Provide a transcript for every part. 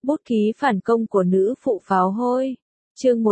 Bút ký phản công của nữ phụ pháo hôi. Chương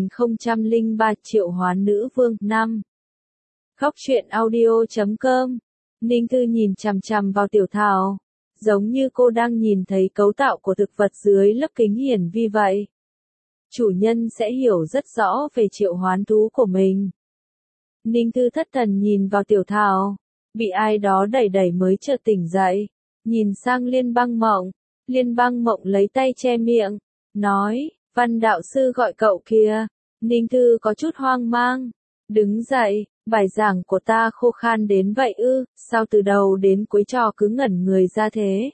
1003 Triệu hoán nữ vương 5. Góc truyện audio.com. Ninh Thư nhìn chằm chằm vào Tiểu Thảo, giống như cô đang nhìn thấy cấu tạo của thực vật dưới lớp kính hiển vi vậy. Chủ nhân sẽ hiểu rất rõ về triệu hoán thú của mình. Ninh Thư thất thần nhìn vào Tiểu Thảo, bị ai đó đẩy đẩy mới chợt tỉnh dậy, nhìn sang Liên Băng Mộng. Liên Băng Mộng lấy tay che miệng, nói, Văn đạo sư gọi cậu kìa. Ninh Thư có chút hoang mang, đứng dậy, bài giảng của ta khô khan đến vậy ư, sao từ đầu đến cuối trò cứ ngẩn người ra thế?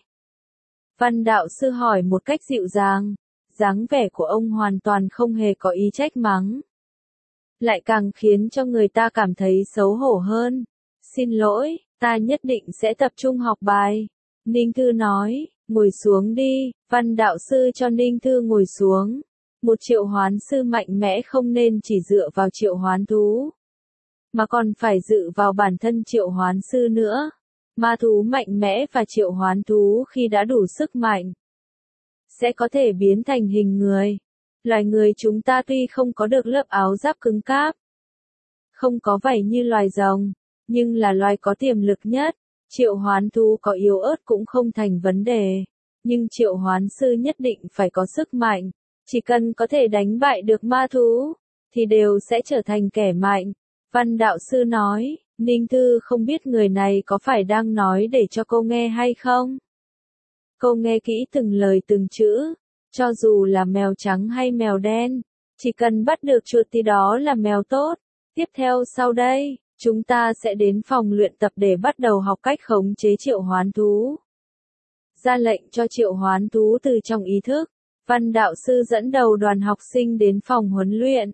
Văn đạo sư hỏi một cách dịu dàng, dáng vẻ của ông hoàn toàn không hề có ý trách mắng. Lại càng khiến cho người ta cảm thấy xấu hổ hơn. Xin lỗi, ta nhất định sẽ tập trung học bài. Ninh Thư nói, ngồi xuống đi. Văn đạo sư cho Ninh Thư ngồi xuống. Một triệu hoán sư mạnh mẽ không nên chỉ dựa vào triệu hoán thú, mà còn phải dựa vào bản thân triệu hoán sư nữa. Ma thú mạnh mẽ và triệu hoán thú khi đã đủ sức mạnh, sẽ có thể biến thành hình người. Loài người chúng ta tuy không có được lớp áo giáp cứng cáp, không có vảy như loài rồng, nhưng là loài có tiềm lực nhất. Triệu hoán thú có yếu ớt cũng không thành vấn đề, nhưng triệu hoán sư nhất định phải có sức mạnh. Chỉ cần có thể đánh bại được ma thú, thì đều sẽ trở thành kẻ mạnh. Văn đạo sư nói, Ninh Thư không biết người này có phải đang nói để cho cô nghe hay không. Cô nghe kỹ từng lời từng chữ, cho dù là mèo trắng hay mèo đen, chỉ cần bắt được chuột thì đó là mèo tốt. Tiếp theo sau đây, chúng ta sẽ đến phòng luyện tập để bắt đầu học cách khống chế triệu hoán thú. Ra lệnh cho triệu hoán thú từ trong ý thức. Văn đạo sư dẫn đầu đoàn học sinh đến phòng huấn luyện.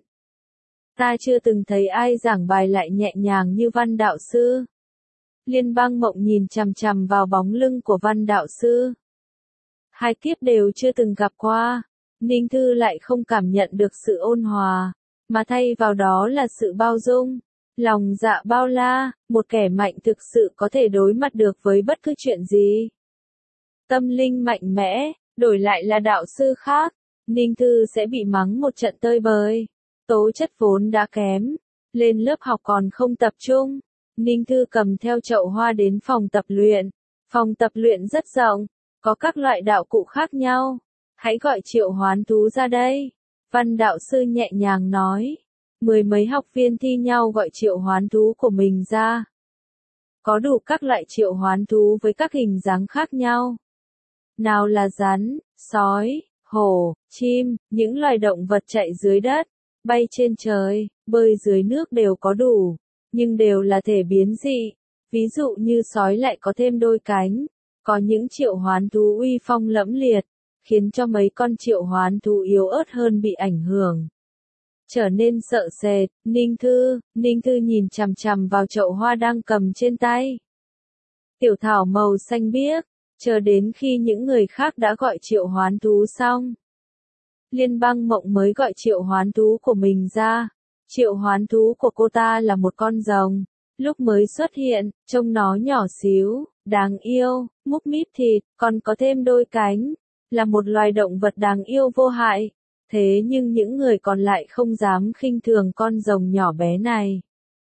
Ta chưa từng thấy ai giảng bài lại nhẹ nhàng như Văn đạo sư. Liên Bang Mộng nhìn chằm chằm vào bóng lưng của Văn đạo sư. Hai kiếp đều chưa từng gặp qua, Ninh Thư lại không cảm nhận được sự ôn hòa, mà thay vào đó là sự bao dung, lòng dạ bao la. Một kẻ mạnh thực sự có thể đối mặt được với bất cứ chuyện gì. Tâm linh mạnh mẽ. Đổi lại là đạo sư khác, Ninh Thư sẽ bị mắng một trận tơi bời. Tố chất vốn đã kém, lên lớp học còn không tập trung. Ninh Thư cầm theo chậu hoa đến phòng tập luyện. Phòng tập luyện rất rộng, có các loại đạo cụ khác nhau. Hãy gọi triệu hoán thú ra đây. Văn đạo sư nhẹ nhàng nói. Mười mấy học viên thi nhau gọi triệu hoán thú của mình ra. Có đủ các loại triệu hoán thú với các hình dáng khác nhau. Nào là rắn, sói, hổ, chim, những loài động vật chạy dưới đất, bay trên trời, bơi dưới nước đều có đủ, nhưng đều là thể biến dị. Ví dụ như sói lại có thêm đôi cánh, có những triệu hoán thú uy phong lẫm liệt, khiến cho mấy con triệu hoán thú yếu ớt hơn bị ảnh hưởng, trở nên sợ sệt. Ninh Thư nhìn chằm chằm vào chậu hoa đang cầm trên tay. Tiểu thảo màu xanh biếc. Chờ đến khi những người khác đã gọi triệu hoán thú xong, Liên Bang Mộng mới gọi triệu hoán thú của mình ra. Triệu hoán thú của cô ta là một con rồng. Lúc mới xuất hiện, trông nó nhỏ xíu, đáng yêu, múc mít thịt, còn có thêm đôi cánh. Là một loài động vật đáng yêu vô hại. Thế nhưng những người còn lại không dám khinh thường con rồng nhỏ bé này.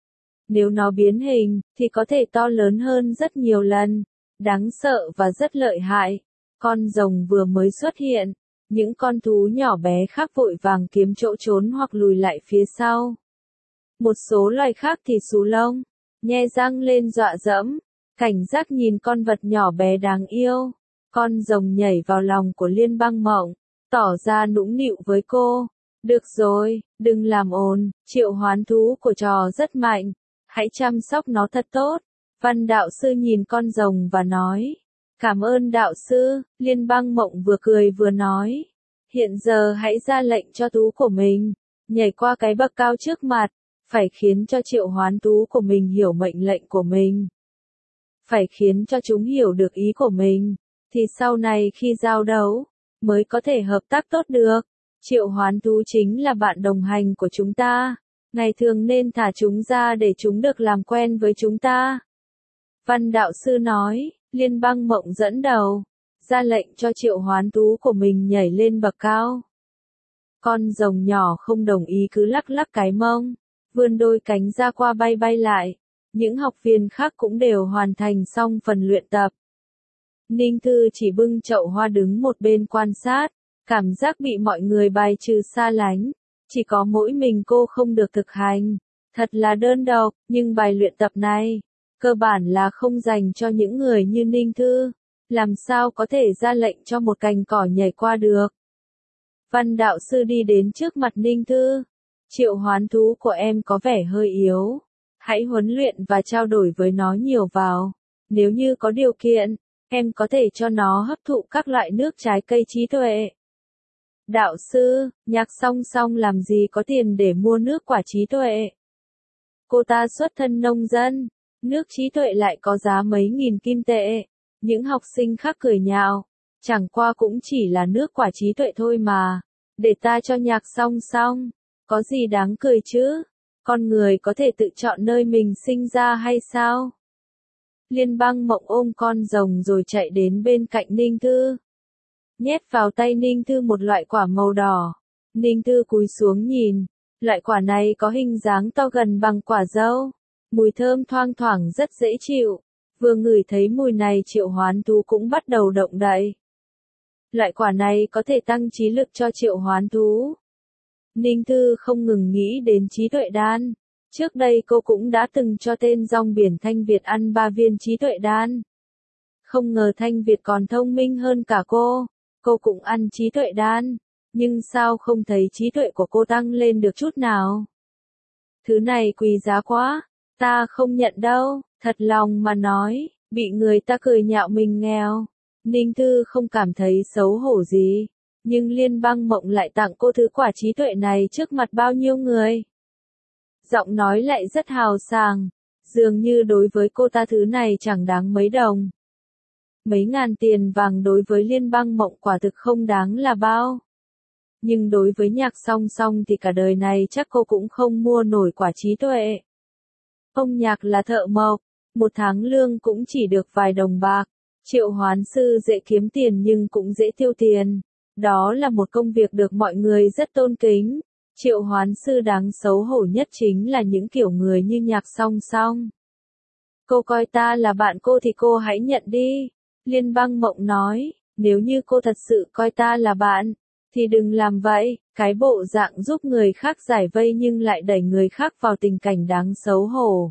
Nếu nó biến hình, thì có thể to lớn hơn rất nhiều lần. Đáng sợ và rất lợi hại. Con rồng vừa mới xuất hiện, những con thú nhỏ bé khác vội vàng kiếm chỗ trốn hoặc lùi lại phía sau. Một số loài khác thì xù lông, nhe răng lên dọa dẫm, cảnh giác nhìn con vật nhỏ bé đáng yêu. Con rồng nhảy vào lòng của Liên Bang Mộng, tỏ ra nũng nịu với cô. Được rồi, đừng làm ồn, triệu hoán thú của trò rất mạnh, hãy chăm sóc nó thật tốt. Văn đạo sư nhìn con rồng và nói, cảm ơn đạo sư. Liên Bang Mộng vừa cười vừa nói, hiện giờ hãy ra lệnh cho thú của mình, nhảy qua cái bậc cao trước mặt, phải khiến cho triệu hoán thú của mình hiểu mệnh lệnh của mình. Phải khiến cho chúng hiểu được ý của mình, thì sau này khi giao đấu, mới có thể hợp tác tốt được. Triệu hoán thú chính là bạn đồng hành của chúng ta, ngày thường nên thả chúng ra để chúng được làm quen với chúng ta. Văn đạo sư nói, Liên Bang Mộng dẫn đầu, ra lệnh cho Triệu Hoán Thú của mình nhảy lên bậc cao. Con rồng nhỏ không đồng ý cứ lắc lắc cái mông, vươn đôi cánh ra qua bay bay lại. Những học viên khác cũng đều hoàn thành xong phần luyện tập. Ninh Thư chỉ bưng chậu hoa đứng một bên quan sát, cảm giác bị mọi người bài trừ xa lánh. Chỉ có mỗi mình cô không được thực hành. Thật là đơn độc, nhưng bài luyện tập này, cơ bản là không dành cho những người như Ninh Thư. Làm sao có thể ra lệnh cho một cành cỏ nhảy qua được. Văn đạo sư đi đến trước mặt Ninh Thư. Triệu hoán thú của em có vẻ hơi yếu. Hãy huấn luyện và trao đổi với nó nhiều vào. Nếu như có điều kiện, em có thể cho nó hấp thụ các loại nước trái cây trí tuệ. Đạo sư, Nhạc Song Song làm gì có tiền để mua nước quả trí tuệ. Cô ta xuất thân nông dân, nước trí tuệ lại có giá mấy nghìn kim tệ. Những học sinh khác cười nhạo, chẳng qua cũng chỉ là nước quả trí tuệ thôi mà. Để ta cho Nhạc Song Song, có gì đáng cười chứ? Con người có thể tự chọn nơi mình sinh ra hay sao? Liên Bang Mộng ôm con rồng rồi chạy đến bên cạnh Ninh Thư. Nhét vào tay Ninh Thư một loại quả màu đỏ. Ninh Thư cúi xuống nhìn, loại quả này có hình dáng to gần bằng quả dâu. Mùi thơm thoang thoảng rất dễ chịu. Vừa ngửi thấy mùi này Triệu Hoán Thú cũng bắt đầu động đậy. Loại quả này có thể tăng trí lực cho Triệu Hoán Thú. Ninh Thư không ngừng nghĩ đến trí tuệ đan. Trước đây cô cũng đã từng cho tên rong biển Thanh Việt ăn 3 viên trí tuệ đan. Không ngờ Thanh Việt còn thông minh hơn cả cô. Cô cũng ăn trí tuệ đan. Nhưng sao không thấy trí tuệ của cô tăng lên được chút nào? Thứ này quý giá quá. Ta không nhận đâu. Thật lòng mà nói, bị người ta cười nhạo mình nghèo. Ninh Thư không cảm thấy xấu hổ gì. Nhưng Liên Bang Mộng lại tặng cô thứ quả trí tuệ này trước mặt bao nhiêu người. Giọng nói lại rất hào sảng. Dường như đối với cô ta thứ này chẳng đáng mấy đồng. Mấy ngàn tiền vàng đối với Liên Bang Mộng quả thực không đáng là bao. Nhưng đối với Nhạc Song Song thì cả đời này chắc cô cũng không mua nổi quả trí tuệ. Ông Nhạc là thợ mộc, một tháng lương cũng chỉ được vài đồng bạc. Triệu hoán sư dễ kiếm tiền nhưng cũng dễ tiêu tiền. Đó là một công việc được mọi người rất tôn kính. Triệu hoán sư đáng xấu hổ nhất chính là những kiểu người như Nhạc Song Song. Cô coi ta là bạn cô thì cô hãy nhận đi. Liên Bang Mộng nói, nếu như cô thật sự coi ta là bạn, thì đừng làm vậy. Cái bộ dạng giúp người khác giải vây nhưng lại đẩy người khác vào tình cảnh đáng xấu hổ.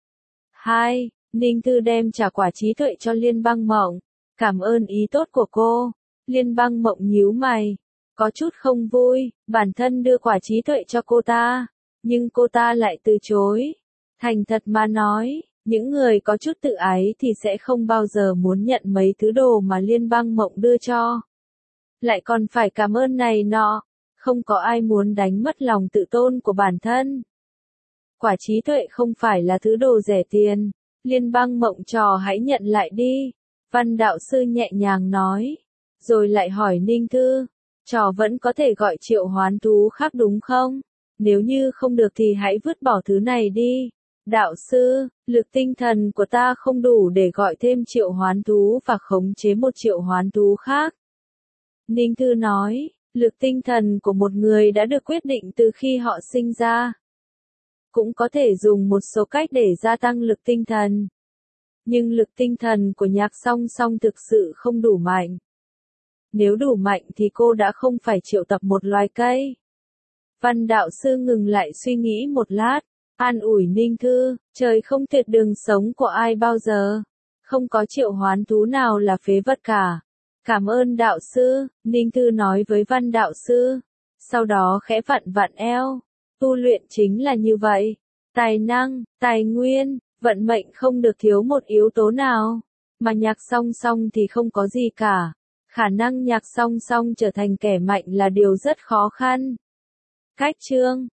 2. Ninh Thư đem trả quả trí tuệ cho Liên Bang Mộng. Cảm ơn ý tốt của cô. Liên Bang Mộng nhíu mày. Có chút không vui, bản thân đưa quả trí tuệ cho cô ta. Nhưng cô ta lại từ chối. Thành thật mà nói, những người có chút tự ái thì sẽ không bao giờ muốn nhận mấy thứ đồ mà Liên Bang Mộng đưa cho. Lại còn phải cảm ơn này nọ. Không có ai muốn đánh mất lòng tự tôn của bản thân. Quả trí tuệ không phải là thứ đồ rẻ tiền. Liên Bang Mộng trò hãy nhận lại đi. Văn đạo sư nhẹ nhàng nói. Rồi lại hỏi Ninh Thư. Trò vẫn có thể gọi triệu hoán thú khác đúng không? Nếu như không được thì hãy vứt bỏ thứ này đi. Đạo sư, lực tinh thần của ta không đủ để gọi thêm triệu hoán thú và khống chế một triệu hoán thú khác. Ninh Thư nói, lực tinh thần của một người đã được quyết định từ khi họ sinh ra. Cũng có thể dùng một số cách để gia tăng lực tinh thần. Nhưng lực tinh thần của Nhạc Song Song thực sự không đủ mạnh. Nếu đủ mạnh thì cô đã không phải triệu tập một loài cây. Văn đạo sư ngừng lại suy nghĩ một lát, an ủi Ninh Thư, trời không tuyệt đường sống của ai bao giờ. Không có triệu hoán thú nào là phế vật cả. Cảm ơn đạo sư, Ninh Thư nói với văn đạo sư. Sau đó khẽ vặn vặn eo. Tu luyện chính là như vậy. Tài năng, tài nguyên, vận mệnh không được thiếu một yếu tố nào. Mà Nhạc Song Song thì không có gì cả. Khả năng Nhạc Song Song trở thành kẻ mạnh là điều rất khó khăn. Cách chương